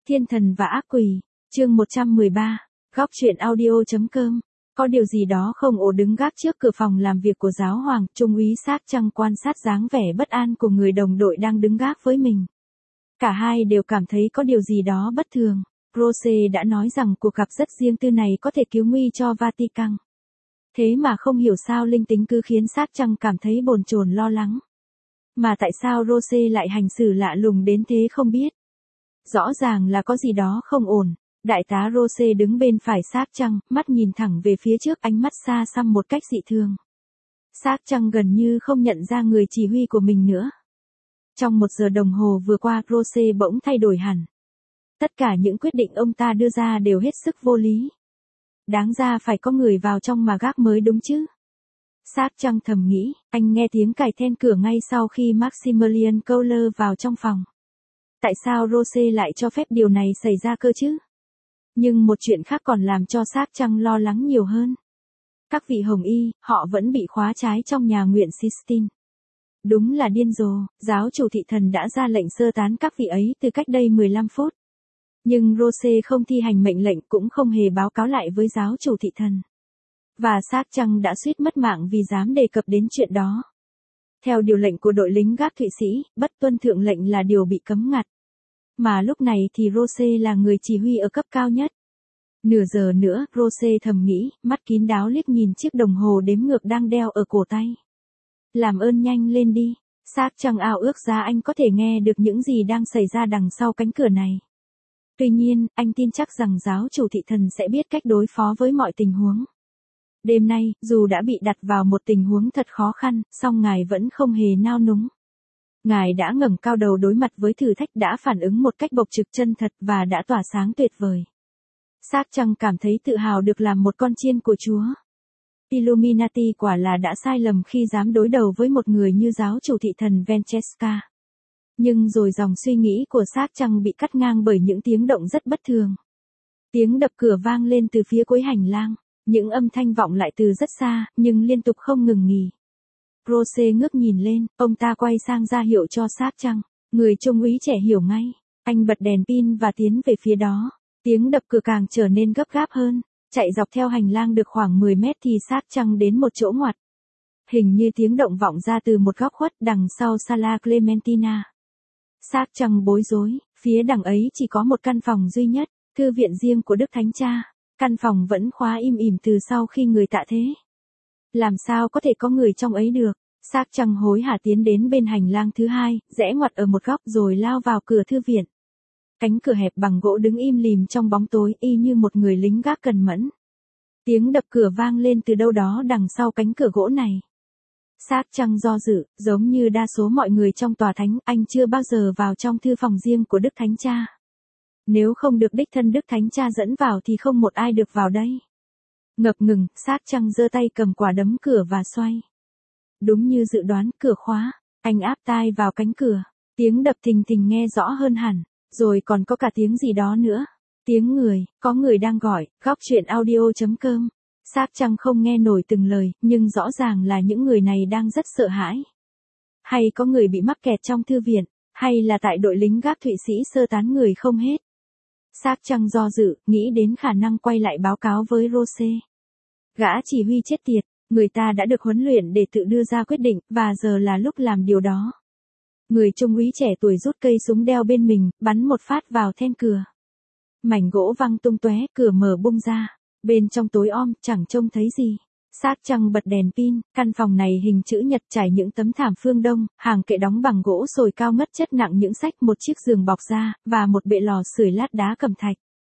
Thiên thần và ác quỷ, chương 113, góc truyện audio.com. Có điều gì đó không ổn. Đứng gác trước cửa phòng làm việc của giáo hoàng, Trung úy Xác Trăng quan sát dáng vẻ bất an của người đồng đội đang đứng gác với mình. Cả hai đều cảm thấy có điều gì đó bất thường. Rose đã nói rằng cuộc gặp rất riêng tư này có thể cứu nguy cho Vatican. Thế mà không hiểu sao linh tính cứ khiến Xác Trăng cảm thấy bồn chồn lo lắng. Mà tại sao Rose lại hành xử lạ lùng đến thế không biết. Rõ ràng là có gì đó không ổn. Đại tá Rose đứng bên phải Xác Trăng, mắt nhìn thẳng về phía trước, ánh mắt xa xăm một cách dị thường. Xác Trăng gần như không nhận ra người chỉ huy của mình nữa. Trong 1 giờ đồng hồ vừa qua, Rose bỗng thay đổi hẳn. Tất cả những quyết định ông ta đưa ra đều hết sức vô lý. Đáng ra phải có người vào trong mà gác mới đúng chứ. Xác Trăng thầm nghĩ, anh nghe tiếng cài then cửa ngay sau khi Maximilian Kohler vào trong phòng. Tại sao Rose lại cho phép điều này xảy ra cơ chứ? Nhưng một chuyện khác còn làm cho Xác Trăng lo lắng nhiều hơn. Các vị Hồng Y, họ vẫn bị khóa trái trong nhà nguyện Sistine. Đúng là điên rồ, giáo chủ thị thần đã ra lệnh sơ tán các vị ấy từ cách đây 15 phút. Nhưng Rose không thi hành mệnh lệnh, cũng không hề báo cáo lại với giáo chủ thị thần. Và Xác Trăng đã suýt mất mạng vì dám đề cập đến chuyện đó. Theo điều lệnh của đội lính gác Thụy Sĩ, bất tuân thượng lệnh là điều bị cấm ngặt. Mà lúc này thì Rose là người chỉ huy ở cấp cao nhất. Nửa giờ nữa, Rose thầm nghĩ, mắt kín đáo liếc nhìn chiếc đồng hồ đếm ngược đang đeo ở cổ tay. Làm ơn nhanh lên đi. Xác Trăng ao ước ra anh có thể nghe được những gì đang xảy ra đằng sau cánh cửa này. Tuy nhiên, anh tin chắc rằng giáo chủ thị thần sẽ biết cách đối phó với mọi tình huống. Đêm nay, dù đã bị đặt vào một tình huống thật khó khăn, song ngài vẫn không hề nao núng. Ngài đã ngẩng cao đầu đối mặt với thử thách, đã phản ứng một cách bộc trực chân thật và đã tỏa sáng tuyệt vời. Xác Trăng cảm thấy tự hào được làm một con chiên của Chúa. Illuminati quả là đã sai lầm khi dám đối đầu với một người như giáo chủ thị thần Francesca. Nhưng rồi dòng suy nghĩ của Xác Trăng bị cắt ngang bởi những tiếng động rất bất thường. Tiếng đập cửa vang lên từ phía cuối hành lang. Những âm thanh vọng lại từ rất xa, nhưng liên tục không ngừng nghỉ. Rose ngước nhìn lên, ông ta quay sang ra hiệu cho Xác Trăng. Người trung úy trẻ hiểu ngay. Anh bật đèn pin và tiến về phía đó. Tiếng đập cửa càng trở nên gấp gáp hơn. Chạy dọc theo hành lang được khoảng 10 mét thì Xác Trăng đến một chỗ ngoặt. Hình như tiếng động vọng ra từ một góc khuất đằng sau Sala Clementina. Xác Trăng bối rối, phía đằng ấy chỉ có một căn phòng duy nhất, thư viện riêng của Đức Thánh Cha. Căn phòng vẫn khóa im ỉm từ sau khi người tạ thế. Làm sao có thể có người trong ấy được? Xác Trăng hối hả tiến đến bên hành lang thứ hai, rẽ ngoặt ở một góc rồi lao vào cửa thư viện. Cánh cửa hẹp bằng gỗ đứng im lìm trong bóng tối, y như một người lính gác cần mẫn. Tiếng đập cửa vang lên từ đâu đó đằng sau cánh cửa gỗ này. Xác Trăng do dự, giống như đa số mọi người trong tòa thánh, anh chưa bao giờ vào trong thư phòng riêng của Đức Thánh Cha. Nếu không được đích thân Đức Thánh Cha dẫn vào thì không một ai được vào đây. Ngập ngừng, Xác Trăng giơ tay cầm quả đấm cửa và xoay. Đúng như dự đoán, cửa khóa. Anh áp tai vào cánh cửa. Tiếng đập thình thình nghe rõ hơn hẳn. Rồi còn có cả tiếng gì đó nữa. Tiếng người, có người đang gọi. Góc truyện audio.com. Xác Trăng không nghe nổi từng lời, nhưng rõ ràng là những người này đang rất sợ hãi. Hay có người bị mắc kẹt trong thư viện, hay là tại đội lính gác Thụy Sĩ sơ tán người không hết. Xác Trăng do dự, nghĩ đến khả năng quay lại báo cáo với Rose. Gã chỉ huy chết tiệt, người ta đã được huấn luyện để tự đưa ra quyết định, và giờ là lúc làm điều đó. Người trung úy trẻ tuổi rút cây súng đeo bên mình, bắn một phát vào then cửa. Mảnh gỗ văng tung tóe, cửa mở bung ra. Bên trong tối om, chẳng trông thấy gì. Xác Trăng bật đèn pin, căn phòng này hình chữ nhật trải những tấm thảm phương Đông, hàng kệ đóng bằng gỗ sồi cao ngất chất nặng những sách, một chiếc giường bọc da, và một bệ lò sưởi lát đá cẩm thạch.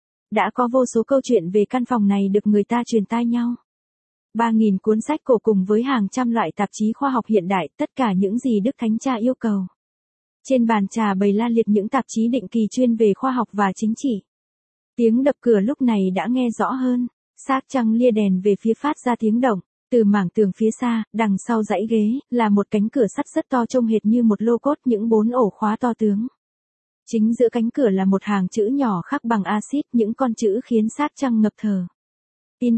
Đã có vô số câu chuyện về căn phòng này được người ta truyền tai nhau. 3.000 cuốn sách cổ cùng với hàng trăm loại tạp chí khoa học hiện đại, tất cả những gì Đức Thánh Cha yêu cầu. Trên bàn trà bày la liệt những tạp chí định kỳ chuyên về khoa học và chính trị. Tiếng đập cửa lúc này đã nghe rõ hơn. Xác Trăng lia đèn về phía phát ra tiếng động. Từ mảng tường phía xa, đằng sau dãy ghế, là một cánh cửa sắt rất to trông hệt như một lô cốt, những 4 ổ khóa to tướng. Chính giữa cánh cửa là một hàng chữ nhỏ khắc bằng axit, những con chữ khiến Xác Trăng ngập thở. In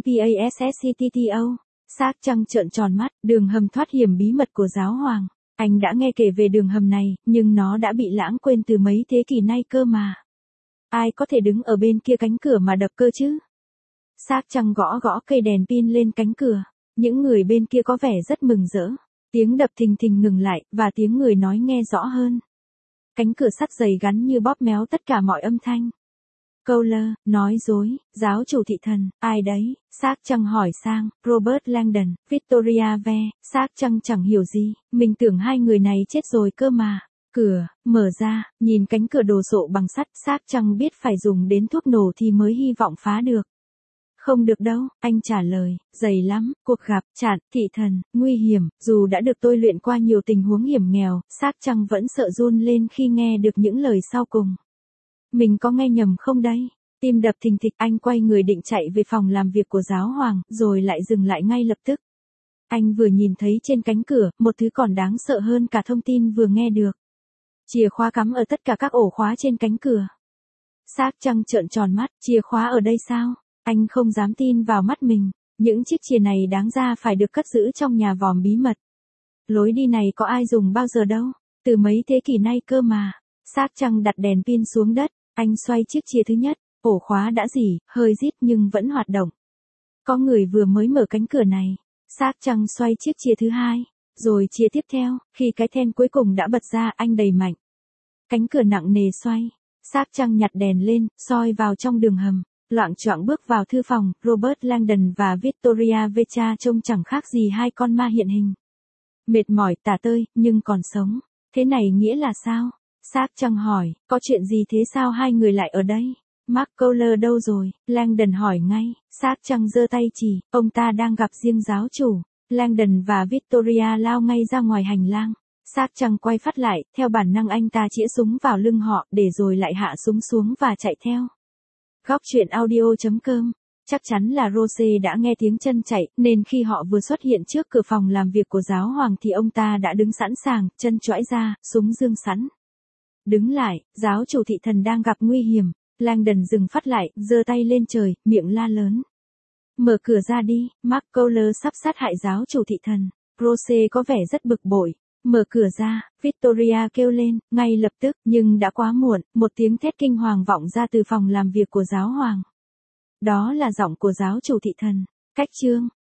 PASSCTTO. Xác Trăng trợn tròn mắt, đường hầm thoát hiểm bí mật của giáo hoàng. Anh đã nghe kể về đường hầm này, nhưng nó đã bị lãng quên từ mấy thế kỷ nay cơ mà. Ai có thể đứng ở bên kia cánh cửa mà đập cơ chứ? Xác Trăng gõ gõ cây đèn pin lên cánh cửa. Những người bên kia có vẻ rất mừng rỡ. Tiếng đập thình thình ngừng lại, và tiếng người nói nghe rõ hơn. Cánh cửa sắt dày gắn như bóp méo tất cả mọi âm thanh. Cowler, nói dối, giáo chủ thị thần, ai đấy? Xác Trăng hỏi sang, Robert Langdon, Victoria Ve. Xác Trăng chẳng hiểu gì, mình tưởng hai người này chết rồi cơ mà. Cửa, mở ra, nhìn cánh cửa đồ sộ bằng sắt, Xác Trăng biết phải dùng đến thuốc nổ thì mới hy vọng phá được. Không được đâu, anh trả lời, dày lắm, cuộc gặp, chặn, thị thần, nguy hiểm, dù đã được tôi luyện qua nhiều tình huống hiểm nghèo, Xác Trăng vẫn sợ run lên khi nghe được những lời sau cùng. Mình có nghe nhầm không đấy? Tim đập thình thịch, anh quay người định chạy về phòng làm việc của giáo hoàng, rồi lại dừng lại ngay lập tức. Anh vừa nhìn thấy trên cánh cửa, một thứ còn đáng sợ hơn cả thông tin vừa nghe được. Chìa khóa cắm ở tất cả các ổ khóa trên cánh cửa. Xác Trăng trợn tròn mắt, chìa khóa ở đây sao? Anh không dám tin vào mắt mình. Những chiếc chìa này đáng ra phải được cất giữ trong nhà vòm bí mật. Lối đi này có ai dùng bao giờ đâu. Từ mấy thế kỷ nay cơ mà. Xác Trăng đặt đèn pin xuống đất. Anh xoay chiếc chìa thứ nhất. Ổ khóa đã rỉ, hơi rít nhưng vẫn hoạt động. Có người vừa mới mở cánh cửa này. Xác Trăng xoay chiếc chìa thứ hai. Rồi chìa tiếp theo. Khi cái then cuối cùng đã bật ra, anh đẩy mạnh. Cánh cửa nặng nề xoay. Xác Trăng nhặt đèn lên, soi vào trong đường hầm. Loạng choạng bước vào thư phòng, Robert Langdon và Victoria Vecha trông chẳng khác gì hai con ma hiện hình. Mệt mỏi tả tơi, nhưng còn sống. Thế này nghĩa là sao? Xác Trăng hỏi, có chuyện gì thế sao hai người lại ở đây? Mark Cowler đâu rồi? Langdon hỏi ngay. Xác Trăng giơ tay chỉ, ông ta đang gặp riêng giáo chủ. Langdon và Victoria lao ngay ra ngoài hành lang. Xác Trăng quay phát lại, theo bản năng anh ta chĩa súng vào lưng họ, để rồi lại hạ súng xuống và chạy theo. Góc truyện audio.com. Chắc chắn là Rose đã nghe tiếng chân chạy, nên khi họ vừa xuất hiện trước cửa phòng làm việc của giáo hoàng thì ông ta đã đứng sẵn sàng, chân chõi ra, súng dương sẵn. Đứng lại, giáo chủ thị thần đang gặp nguy hiểm. Langdon dừng phát lại, giơ tay lên trời, miệng la lớn. Mở cửa ra đi, Mark Cowler sắp sát hại giáo chủ thị thần. Rose có vẻ rất bực bội. Mở cửa ra, Victoria kêu lên, ngay lập tức, nhưng đã quá muộn, một tiếng thét kinh hoàng vọng ra từ phòng làm việc của giáo hoàng. Đó là giọng của giáo chủ thị thần. Cách chương.